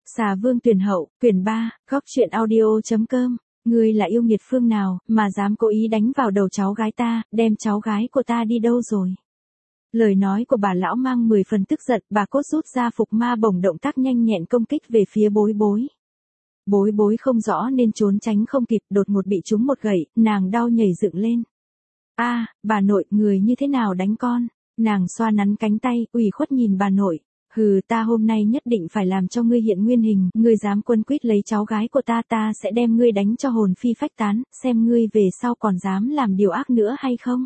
Xà Vương Tuyển Hậu, quyển 3, góc truyện audio.com. Ngươi là yêu nghiệt phương nào, mà dám cố ý đánh vào đầu cháu gái ta, đem cháu gái của ta đi đâu rồi? Lời nói của bà lão mang 10 phần tức giận, bà cốt rút ra phục ma bổng, động tác nhanh nhẹn công kích về phía Bối Bối. Bối Bối không rõ nên trốn tránh không kịp, đột ngột bị trúng một gậy, nàng đau nhảy dựng lên. A, bà nội, người như thế nào đánh con? Nàng xoa nắn cánh tay, ủy khuất nhìn bà nội. Hừ, ta hôm nay nhất định phải làm cho ngươi hiện nguyên hình, ngươi dám quấn quýt lấy cháu gái của ta, ta sẽ đem ngươi đánh cho hồn phi phách tán, xem ngươi về sau còn dám làm điều ác nữa hay không.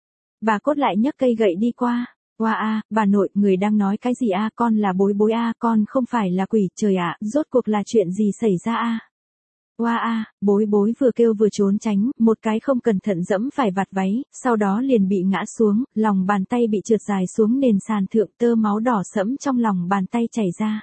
Bà cốt lại nhấc cây gậy đi qua. Oa a, bà nội, người đang nói cái gì a? Con là Bối Bối a, con không phải là quỷ, trời ạ, rốt cuộc là chuyện gì xảy ra a? Oa a, Bối Bối vừa kêu vừa trốn tránh, một cái không cẩn thận dẫm phải vạt váy, sau đó liền bị ngã xuống, lòng bàn tay bị trượt dài xuống nền sàn thượng, tơ máu đỏ sẫm trong lòng bàn tay chảy ra.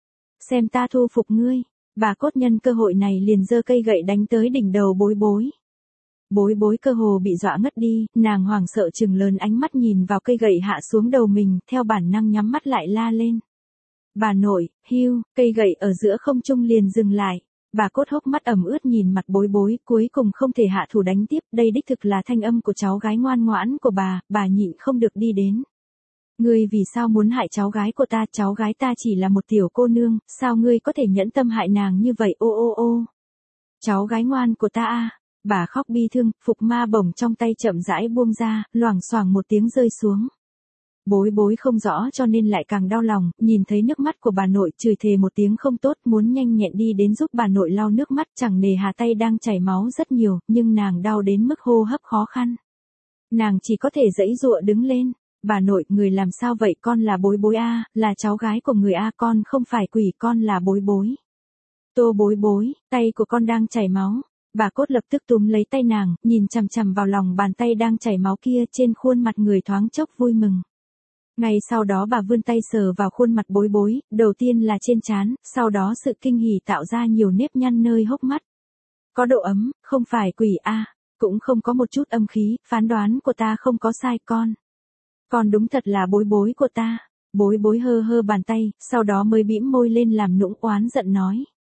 Xem ta thu phục ngươi. Bà cốt nhân cơ hội này liền giơ cây gậy đánh tới đỉnh đầu Bối Bối. Bối Bối cơ hồ bị dọa ngất đi, nàng hoảng sợ trừng lớn ánh mắt nhìn vào cây gậy hạ xuống đầu mình, theo bản năng nhắm mắt lại la lên. Bà nội, hưu, cây gậy ở giữa không trung liền dừng lại. Bà cốt hốc mắt ẩm ướt nhìn mặt Bối Bối, cuối cùng không thể hạ thủ đánh tiếp, đây đích thực là thanh âm của cháu gái ngoan ngoãn của bà nhịn không được đi đến. Ngươi vì sao muốn hại cháu gái của ta, cháu gái ta chỉ là một tiểu cô nương, sao ngươi có thể nhẫn tâm hại nàng như vậy, ô ô ô. Cháu gái ngoan của ta a. Bà khóc bi thương, phục ma bổng trong tay chậm rãi buông ra, loảng xoảng một tiếng rơi xuống. Bối Bối không rõ cho nên lại càng đau lòng, nhìn thấy nước mắt của bà nội, chửi thề một tiếng không tốt, muốn nhanh nhẹn đi đến giúp bà nội lau nước mắt, chẳng nề hà tay đang chảy máu rất nhiều, nhưng nàng đau đến mức hô hấp khó khăn. Nàng chỉ có thể giãy giụa đứng lên. Bà nội, người làm sao vậy, con là Bối Bối a, là cháu gái của người a, con không phải quỷ, con là Bối Bối. Tô Bối Bối, tay của con đang chảy máu. Bà cốt lập tức túm lấy tay nàng, nhìn chằm chằm vào lòng bàn tay đang chảy máu kia, trên khuôn mặt người thoáng chốc vui mừng. Ngay sau đó bà vươn tay sờ vào khuôn mặt Bối Bối, đầu tiên là trên trán, sau đó sự kinh hỉ tạo ra nhiều nếp nhăn nơi hốc mắt. Có độ ấm, không phải quỷ a, cũng không có một chút âm khí, phán đoán của ta không có sai con. Con đúng thật là Bối Bối của ta. Bối Bối hơ hơ bàn tay, sau đó mới bĩm môi lên làm nũng oán giận nói.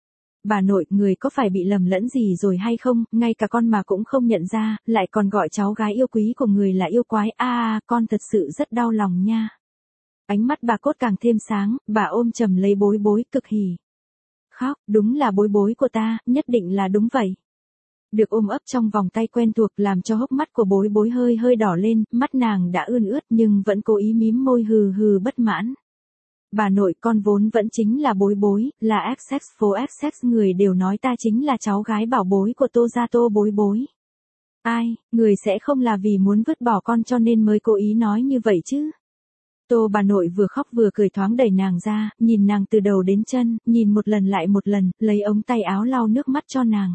Bà nội, người có phải bị lầm lẫn gì rồi hay không, ngay cả con mà cũng không nhận ra, lại còn gọi cháu gái yêu quý của người là yêu quái, con thật sự rất đau lòng nha. Ánh mắt bà cốt càng thêm sáng, bà ôm chầm lấy Bối Bối cực hỉ. Khóc, đúng là Bối Bối của ta, nhất định là đúng vậy. Được ôm ấp trong vòng tay quen thuộc làm cho hốc mắt của Bối Bối hơi hơi đỏ lên, mắt nàng đã ươn ướt nhưng vẫn cố ý mím môi hừ hừ bất mãn. Bà nội, con vốn vẫn chính là Bối Bối, là XX phố XX, người đều nói ta chính là cháu gái bảo bối của Tô gia Tô Bối Bối. Ai, người sẽ không là vì muốn vứt bỏ con cho nên mới cố ý nói như vậy chứ. Tô bà nội vừa khóc vừa cười thoáng đẩy nàng ra, nhìn nàng từ đầu đến chân, nhìn một lần lại một lần, lấy ống tay áo lau nước mắt cho nàng.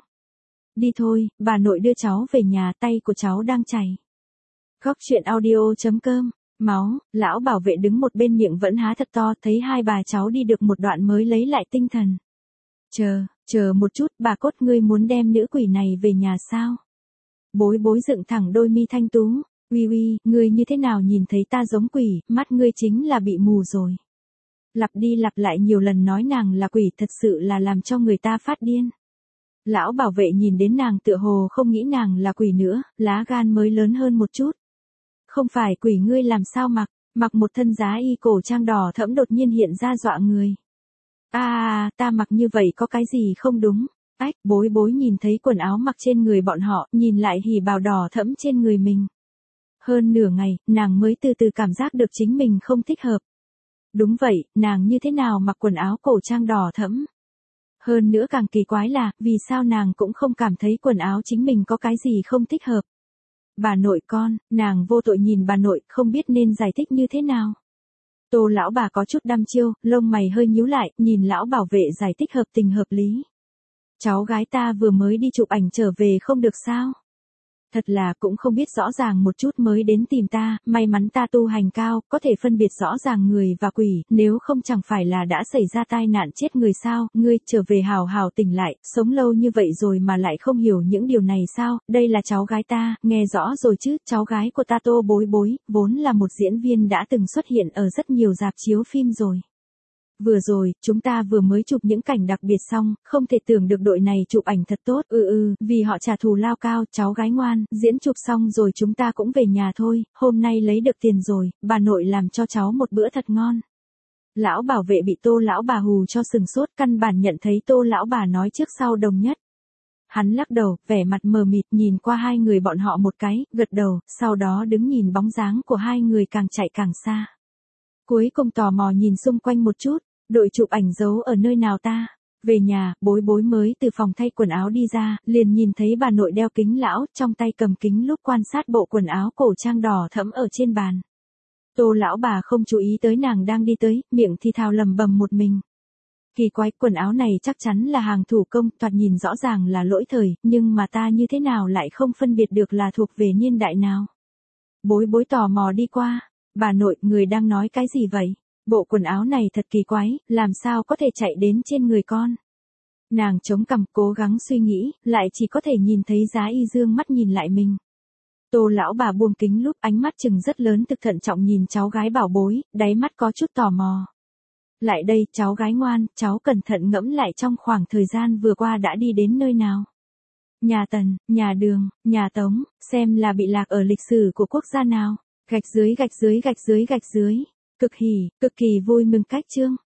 Đi thôi, bà nội đưa cháu về nhà, tay của cháu đang chảy. Góc truyện audio.com. Máu, lão bảo vệ đứng một bên miệng vẫn há thật to, thấy hai bà cháu đi được một đoạn mới lấy lại tinh thần. Chờ một chút, bà cốt, ngươi muốn đem nữ quỷ này về nhà sao? Bối Bối dựng thẳng đôi mi thanh tú. Uy, ngươi như thế nào nhìn thấy ta giống quỷ, mắt ngươi chính là bị mù rồi. Lặp đi lặp lại nhiều lần nói nàng là quỷ, thật sự là làm cho người ta phát điên. Lão bảo vệ nhìn đến nàng tựa hồ không nghĩ nàng là quỷ nữa, lá gan mới lớn hơn một chút. Không phải quỷ, ngươi làm sao mặc một thân giá y cổ trang đỏ thẫm đột nhiên hiện ra dọa người. Ta mặc như vậy có cái gì không đúng? Ách, Bối Bối nhìn thấy quần áo mặc trên người bọn họ, nhìn lại hỉ bào đỏ thẫm trên người mình. Hơn nửa ngày, nàng mới từ từ cảm giác được chính mình không thích hợp. Đúng vậy, nàng như thế nào mặc quần áo cổ trang đỏ thẫm? Hơn nữa càng kỳ quái là, vì sao nàng cũng không cảm thấy quần áo chính mình có cái gì không thích hợp. Bà nội con, nàng vô tội nhìn bà nội, không biết nên giải thích như thế nào. Tô lão bà có chút đăm chiêu, lông mày hơi nhíu lại, nhìn lão bảo vệ giải thích hợp tình hợp lý. Cháu gái ta vừa mới đi chụp ảnh trở về không được sao? Thật là cũng không biết rõ ràng một chút mới đến tìm ta, may mắn ta tu hành cao, có thể phân biệt rõ ràng người và quỷ, nếu không chẳng phải là đã xảy ra tai nạn chết người sao, ngươi trở về hào hào tỉnh lại, sống lâu như vậy rồi mà lại không hiểu những điều này sao, đây là cháu gái ta, nghe rõ rồi chứ, cháu gái của ta Tô Bối Bối, vốn là một diễn viên đã từng xuất hiện ở rất nhiều rạp chiếu phim rồi. Vừa rồi, chúng ta vừa mới chụp những cảnh đặc biệt xong, không thể tưởng được đội này chụp ảnh thật tốt. Vì họ trả thù lao cao, cháu gái ngoan, diễn chụp xong rồi chúng ta cũng về nhà thôi, hôm nay lấy được tiền rồi, bà nội làm cho cháu một bữa thật ngon. Lão bảo vệ bị Tô lão bà hù cho sừng sốt, căn bản nhận thấy Tô lão bà nói trước sau đồng nhất. Hắn lắc đầu, vẻ mặt mờ mịt nhìn qua hai người bọn họ một cái, gật đầu, sau đó đứng nhìn bóng dáng của hai người càng chạy càng xa. Cuối cùng tò mò nhìn xung quanh một chút, đội chụp ảnh giấu ở nơi nào ta? Về nhà, bối bối mới từ phòng thay quần áo đi ra, liền nhìn thấy bà nội đeo kính lão, trong tay cầm kính lúc quan sát bộ quần áo cổ trang đỏ thẫm ở trên bàn. Tô lão bà không chú ý tới nàng đang đi tới, miệng thì thào lầm bầm một mình. Kỳ quái, quần áo này chắc chắn là hàng thủ công, thoạt nhìn rõ ràng là lỗi thời, nhưng mà ta như thế nào lại không phân biệt được là thuộc về niên đại nào. Bối bối tò mò đi qua, bà nội, người đang nói cái gì vậy? Bộ quần áo này thật kỳ quái, làm sao có thể chạy đến trên người con? Nàng chống cằm cố gắng suy nghĩ, lại chỉ có thể nhìn thấy Giá Y dương mắt nhìn lại mình. Tô lão bà buông kính lúc ánh mắt chừng rất lớn thực thận trọng nhìn cháu gái bảo bối, đáy mắt có chút tò mò. Lại đây, cháu gái ngoan, cháu cẩn thận ngẫm lại trong khoảng thời gian vừa qua đã đi đến nơi nào. Nhà Tần, nhà Đường, nhà Tống, xem là bị lạc ở lịch sử của quốc gia nào. Gạch dưới gạch dưới gạch dưới gạch dưới. Cực hỉ, cực kỳ vui mừng cách chương.